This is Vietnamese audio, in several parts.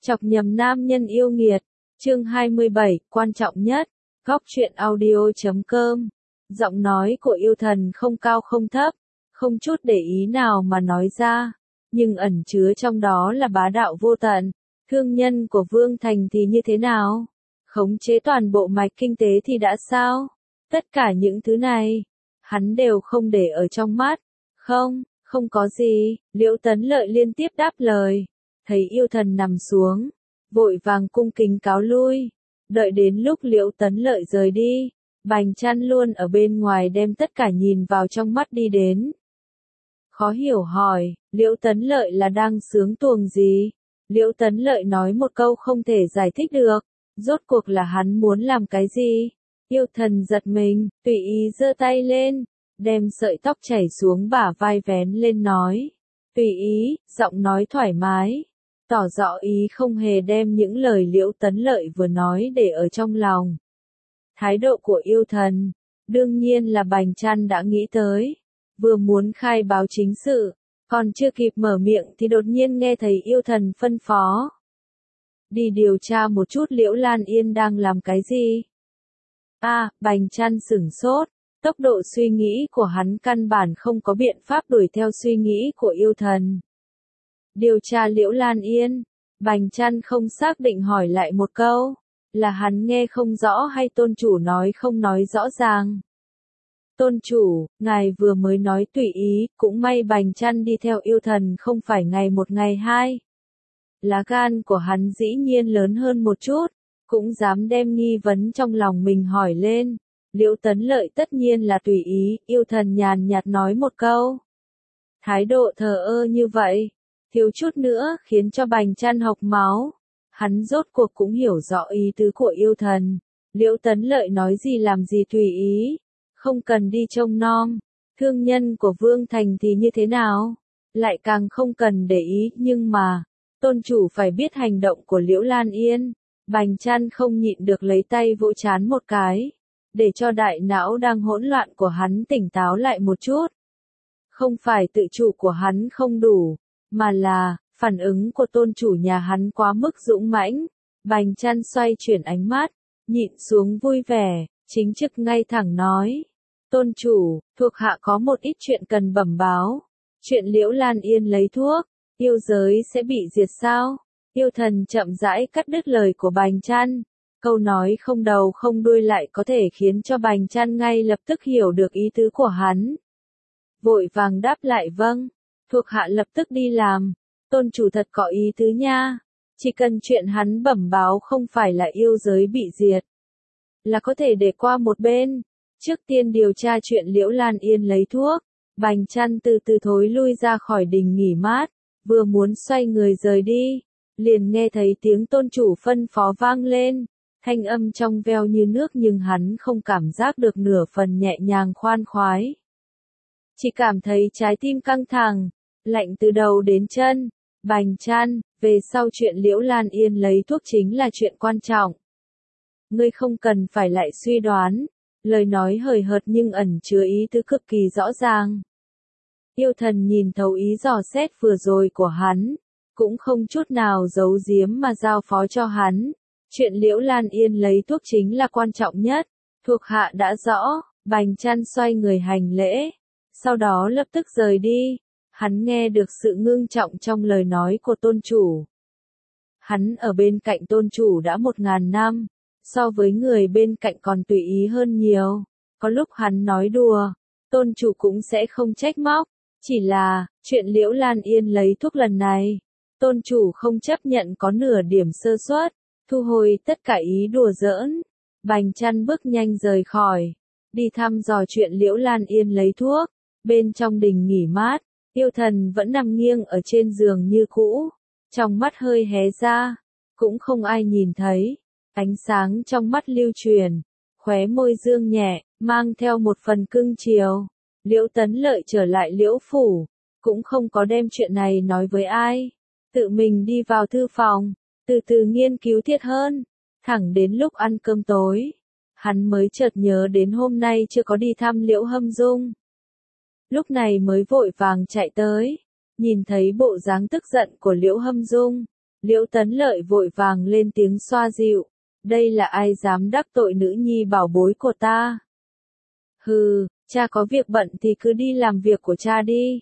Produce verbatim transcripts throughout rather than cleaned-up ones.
Chọc nhầm nam nhân yêu nghiệt. Chương hai mươi bảy, quan trọng nhất. Góc truyện audio chấm com. Giọng nói của yêu thần không cao không thấp, không chút để ý nào mà nói ra, nhưng ẩn chứa trong đó là bá đạo vô tận. Thương nhân của Vương Thành thì như thế nào? Khống chế toàn bộ mạch kinh tế thì đã sao? Tất cả những thứ này, hắn đều không để ở trong mắt. Không, không có gì, Liễu Tấn Lợi liên tiếp đáp lời. Thấy yêu thần nằm xuống, vội vàng cung kính cáo lui. Đợi đến lúc Liễu Tấn Lợi rời đi, Bành Chăn luôn ở bên ngoài đem tất cả nhìn vào trong mắt đi đến. Khó hiểu hỏi, Liễu Tấn Lợi là đang sướng tuồng gì? Liễu Tấn Lợi nói một câu không thể giải thích được, rốt cuộc là hắn muốn làm cái gì? Yêu thần giật mình, tùy ý giơ tay lên, đem sợi tóc chảy xuống bả vai vén lên nói. Tùy ý, giọng nói thoải mái, tỏ rõ ý không hề đem những lời Liễu Tấn Lợi vừa nói để ở trong lòng. Thái độ của yêu thần, đương nhiên là Bành Chăn đã nghĩ tới, vừa muốn khai báo chính sự, còn chưa kịp mở miệng thì đột nhiên nghe thấy yêu thần phân phó. Đi điều tra một chút Liễu Lan Yên đang làm cái gì? A, à, Bành Chăn sửng sốt, tốc độ suy nghĩ của hắn căn bản không có biện pháp đuổi theo suy nghĩ của yêu thần. Điều tra Liễu Lan Yên, Bành Chăn không xác định hỏi lại một câu, là hắn nghe không rõ hay tôn chủ nói không nói rõ ràng. Tôn chủ, ngài vừa mới nói tùy ý, cũng may Bành Chăn đi theo yêu thần không phải ngày một ngày hai. Lá gan của hắn dĩ nhiên lớn hơn một chút, cũng dám đem nghi vấn trong lòng mình hỏi lên. Liễu Tấn Lợi tất nhiên là tùy ý, yêu thần nhàn nhạt nói một câu. Thái độ thờ ơ như vậy, thiếu chút nữa khiến cho Bành Chăn hộc máu. Hắn rốt cuộc cũng hiểu rõ ý tứ của yêu thần. Liễu Tấn Lợi nói gì làm gì tùy ý, không cần đi trông nom. Thương nhân của Vương Thành thì như thế nào? Lại càng không cần để ý, nhưng mà, tôn chủ phải biết hành động của Liễu Lan Yên. Bành Chăn không nhịn được lấy tay vỗ chán một cái, để cho đại não đang hỗn loạn của hắn tỉnh táo lại một chút. Không phải tự chủ của hắn không đủ, mà là, phản ứng của tôn chủ nhà hắn quá mức dũng mãnh. Bành Chăn xoay chuyển ánh mắt, nhịn xuống vui vẻ, chính trực ngay thẳng nói. Tôn chủ, thuộc hạ có một ít chuyện cần bẩm báo. Chuyện Liễu Lan Yên lấy thuốc, yêu giới sẽ bị diệt sao? Yêu thần chậm rãi cắt đứt lời của Bành Chăn. Câu nói không đầu không đuôi lại có thể khiến cho Bành Chăn ngay lập tức hiểu được ý tứ của hắn. Vội vàng đáp lại vâng, thuộc hạ lập tức đi làm. Tôn chủ thật có ý tứ nha, chỉ cần chuyện hắn bẩm báo không phải là yêu giới bị diệt, là có thể để qua một bên. Trước tiên điều tra chuyện Liễu Lan Yên lấy thuốc, Bành Chăn từ từ thối lui ra khỏi đình nghỉ mát, vừa muốn xoay người rời đi, liền nghe thấy tiếng tôn chủ phân phó vang lên, thanh âm trong veo như nước nhưng hắn không cảm giác được nửa phần nhẹ nhàng khoan khoái. Chỉ cảm thấy trái tim căng thẳng, lạnh từ đầu đến chân. Bành Chăn, về sau chuyện Liễu Lan Yên lấy thuốc chính là chuyện quan trọng. Ngươi không cần phải lại suy đoán, lời nói hời hợt nhưng ẩn chứa ý tứ cực kỳ rõ ràng. Yêu thần nhìn thấu ý dò xét vừa rồi của hắn, cũng không chút nào giấu giếm mà giao phó cho hắn. Chuyện Liễu Lan Yên lấy thuốc chính là quan trọng nhất, thuộc hạ đã rõ. Bành Chăn xoay người hành lễ, sau đó lập tức rời đi. Hắn nghe được sự ngưng trọng trong lời nói của tôn chủ. Hắn ở bên cạnh tôn chủ đã một ngàn năm, so với người bên cạnh còn tùy ý hơn nhiều. Có lúc hắn nói đùa, tôn chủ cũng sẽ không trách móc. Chỉ là, chuyện Liễu Lan Yên lấy thuốc lần này, tôn chủ không chấp nhận có nửa điểm sơ suất, thu hồi tất cả ý đùa giỡn. Bành Chăn bước nhanh rời khỏi, đi thăm dò chuyện Liễu Lan Yên lấy thuốc. Bên trong đình nghỉ mát, yêu thần vẫn nằm nghiêng ở trên giường như cũ, trong mắt hơi hé ra, cũng không ai nhìn thấy. Ánh sáng trong mắt lưu truyền, khóe môi dương nhẹ, mang theo một phần cưng chiều. Liễu Tấn Lợi trở lại Liễu phủ, cũng không có đem chuyện này nói với ai, tự mình đi vào thư phòng, từ từ nghiên cứu thiết hơn. Thẳng đến lúc ăn cơm tối, hắn mới chợt nhớ đến hôm nay chưa có đi thăm Liễu Hâm Dung. Lúc này mới vội vàng chạy tới, nhìn thấy bộ dáng tức giận của Liễu Hâm Dung, Liễu Tấn Lợi vội vàng lên tiếng xoa dịu, đây là ai dám đắc tội nữ nhi bảo bối của ta? Hừ, cha có việc bận thì cứ đi làm việc của cha đi.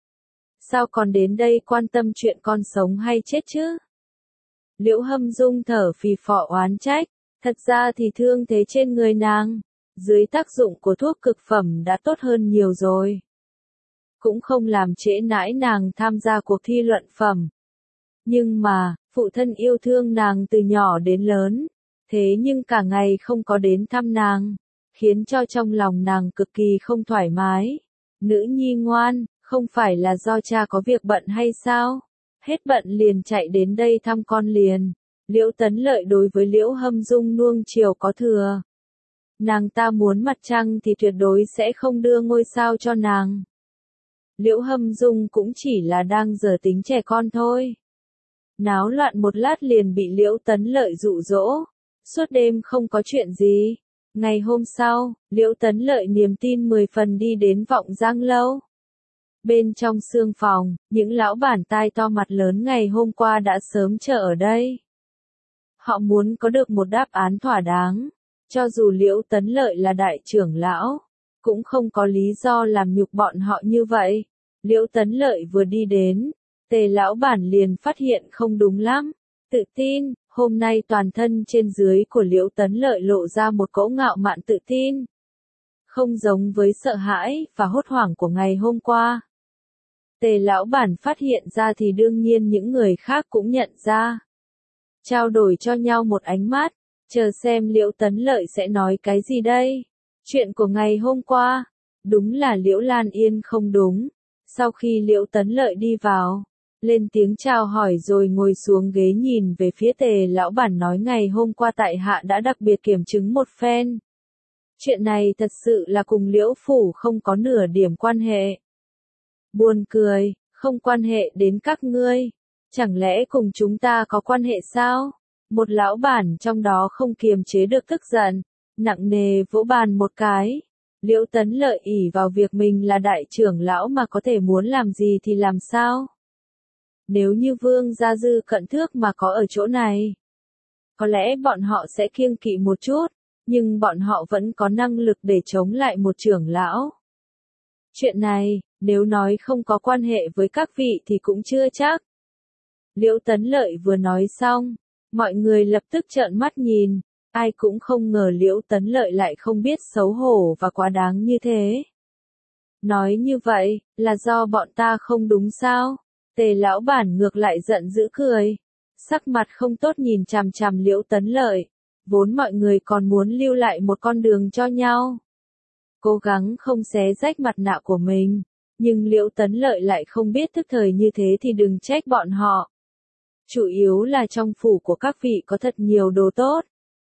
Sao còn đến đây quan tâm chuyện con sống hay chết chứ? Liễu Hâm Dung thở phì phò oán trách, thật ra thì thương thế trên người nàng, dưới tác dụng của thuốc cực phẩm đã tốt hơn nhiều rồi. Cũng không làm trễ nãi nàng tham gia cuộc thi luận phẩm. Nhưng mà, phụ thân yêu thương nàng từ nhỏ đến lớn, thế nhưng cả ngày không có đến thăm nàng, khiến cho trong lòng nàng cực kỳ không thoải mái. Nữ nhi ngoan, không phải là do cha có việc bận hay sao? Hết bận liền chạy đến đây thăm con liền. Liễu Tấn Lợi đối với Liễu Hâm Dung nuông chiều có thừa. Nàng ta muốn mặt trăng thì tuyệt đối sẽ không đưa ngôi sao cho nàng. Liễu Hâm Dung cũng chỉ là đang giở tính trẻ con thôi. Náo loạn một lát liền bị Liễu Tấn Lợi dụ dỗ, suốt đêm không có chuyện gì. Ngày hôm sau, Liễu Tấn Lợi niềm tin mười phần đi đến Vọng Giang Lâu. Bên trong sương phòng, những lão bản tai to mặt lớn ngày hôm qua đã sớm chờ ở đây. Họ muốn có được một đáp án thỏa đáng, cho dù Liễu Tấn Lợi là đại trưởng lão, cũng không có lý do làm nhục bọn họ như vậy. Liễu Tấn Lợi vừa đi đến, Tề lão bản liền phát hiện không đúng lắm, tự tin, hôm nay toàn thân trên dưới của Liễu Tấn Lợi lộ ra một cỗ ngạo mạn tự tin. Không giống với sợ hãi và hốt hoảng của ngày hôm qua. Tề lão bản phát hiện ra thì đương nhiên những người khác cũng nhận ra. Trao đổi cho nhau một ánh mắt, chờ xem Liễu Tấn Lợi sẽ nói cái gì đây. Chuyện của ngày hôm qua, đúng là Liễu Lan Yên không đúng. Sau khi Liễu Tấn Lợi đi vào, lên tiếng chào hỏi rồi ngồi xuống ghế nhìn về phía Tề lão bản nói ngày hôm qua tại hạ đã đặc biệt kiểm chứng một phen. Chuyện này thật sự là cùng Liễu phủ không có nửa điểm quan hệ. Buồn cười, không quan hệ đến các ngươi. Chẳng lẽ cùng chúng ta có quan hệ sao? Một lão bản trong đó không kiềm chế được tức giận, nặng nề vỗ bàn một cái. Liễu Tấn Lợi ỷ vào việc mình là đại trưởng lão mà có thể muốn làm gì thì làm sao? Nếu như Vương Gia Dư Cận Thước mà có ở chỗ này, có lẽ bọn họ sẽ kiêng kỵ một chút, nhưng bọn họ vẫn có năng lực để chống lại một trưởng lão. Chuyện này, nếu nói không có quan hệ với các vị thì cũng chưa chắc. Liễu Tấn Lợi vừa nói xong, mọi người lập tức trợn mắt nhìn, ai cũng không ngờ Liễu Tấn Lợi lại không biết xấu hổ và quá đáng như thế. Nói như vậy, là do bọn ta không đúng sao? Tề lão bản ngược lại giận dữ cười, sắc mặt không tốt nhìn chằm chằm Liễu Tấn Lợi, vốn mọi người còn muốn lưu lại một con đường cho nhau. Cố gắng không xé rách mặt nạ của mình, nhưng Liễu Tấn Lợi lại không biết thức thời như thế thì đừng trách bọn họ. Chủ yếu là trong phủ của các vị có thật nhiều đồ tốt.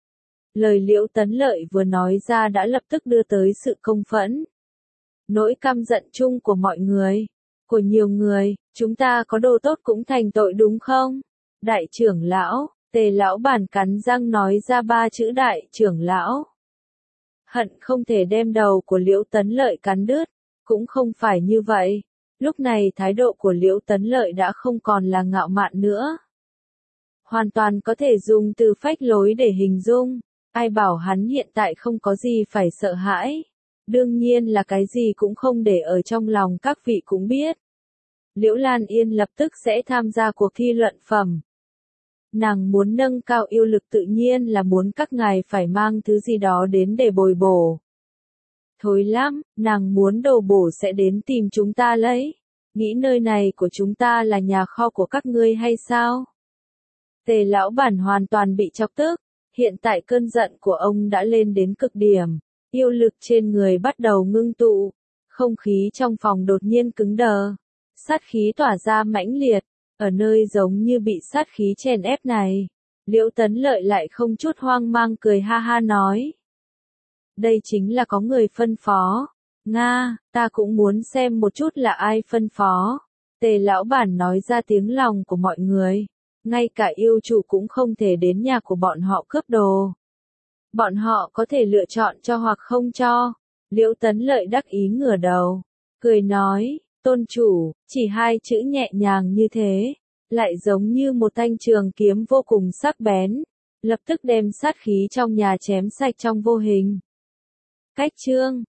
Lời Liễu Tấn Lợi vừa nói ra đã lập tức đưa tới sự công phẫn. Nỗi căm giận chung của mọi người, của nhiều người, chúng ta có đồ tốt cũng thành tội đúng không? Đại trưởng lão, Tề lão bản cắn răng nói ra ba chữ đại trưởng lão. Hận không thể đem đầu của Liễu Tấn Lợi cắn đứt, cũng không phải như vậy. Lúc này thái độ của Liễu Tấn Lợi đã không còn là ngạo mạn nữa. Hoàn toàn có thể dùng từ phách lối để hình dung, ai bảo hắn hiện tại không có gì phải sợ hãi. Đương nhiên là cái gì cũng không để ở trong lòng các vị cũng biết. Liễu Lan Yên lập tức sẽ tham gia cuộc thi luận phẩm. Nàng muốn nâng cao yêu lực tự nhiên là muốn các ngài phải mang thứ gì đó đến để bồi bổ. Thối lắm, nàng muốn đồ bổ sẽ đến tìm chúng ta lấy. Nghĩ nơi này của chúng ta là nhà kho của các ngươi hay sao? Tề lão bản hoàn toàn bị chọc tức, hiện tại cơn giận của ông đã lên đến cực điểm, yêu lực trên người bắt đầu ngưng tụ, không khí trong phòng đột nhiên cứng đờ, sát khí tỏa ra mãnh liệt, ở nơi giống như bị sát khí chèn ép này, Liễu Tấn Lợi lại không chút hoang mang cười ha ha nói. Đây chính là có người phân phó, Nga, ta cũng muốn xem một chút là ai phân phó, Tề lão bản nói ra tiếng lòng của mọi người. Ngay cả yêu chủ cũng không thể đến nhà của bọn họ cướp đồ. Bọn họ có thể lựa chọn cho hoặc không cho. Liễu Tấn Lợi đắc ý ngửa đầu, cười nói, tôn chủ, chỉ hai chữ nhẹ nhàng như thế, lại giống như một thanh trường kiếm vô cùng sắc bén, lập tức đem sát khí trong nhà chém sạch trong vô hình. Cách chương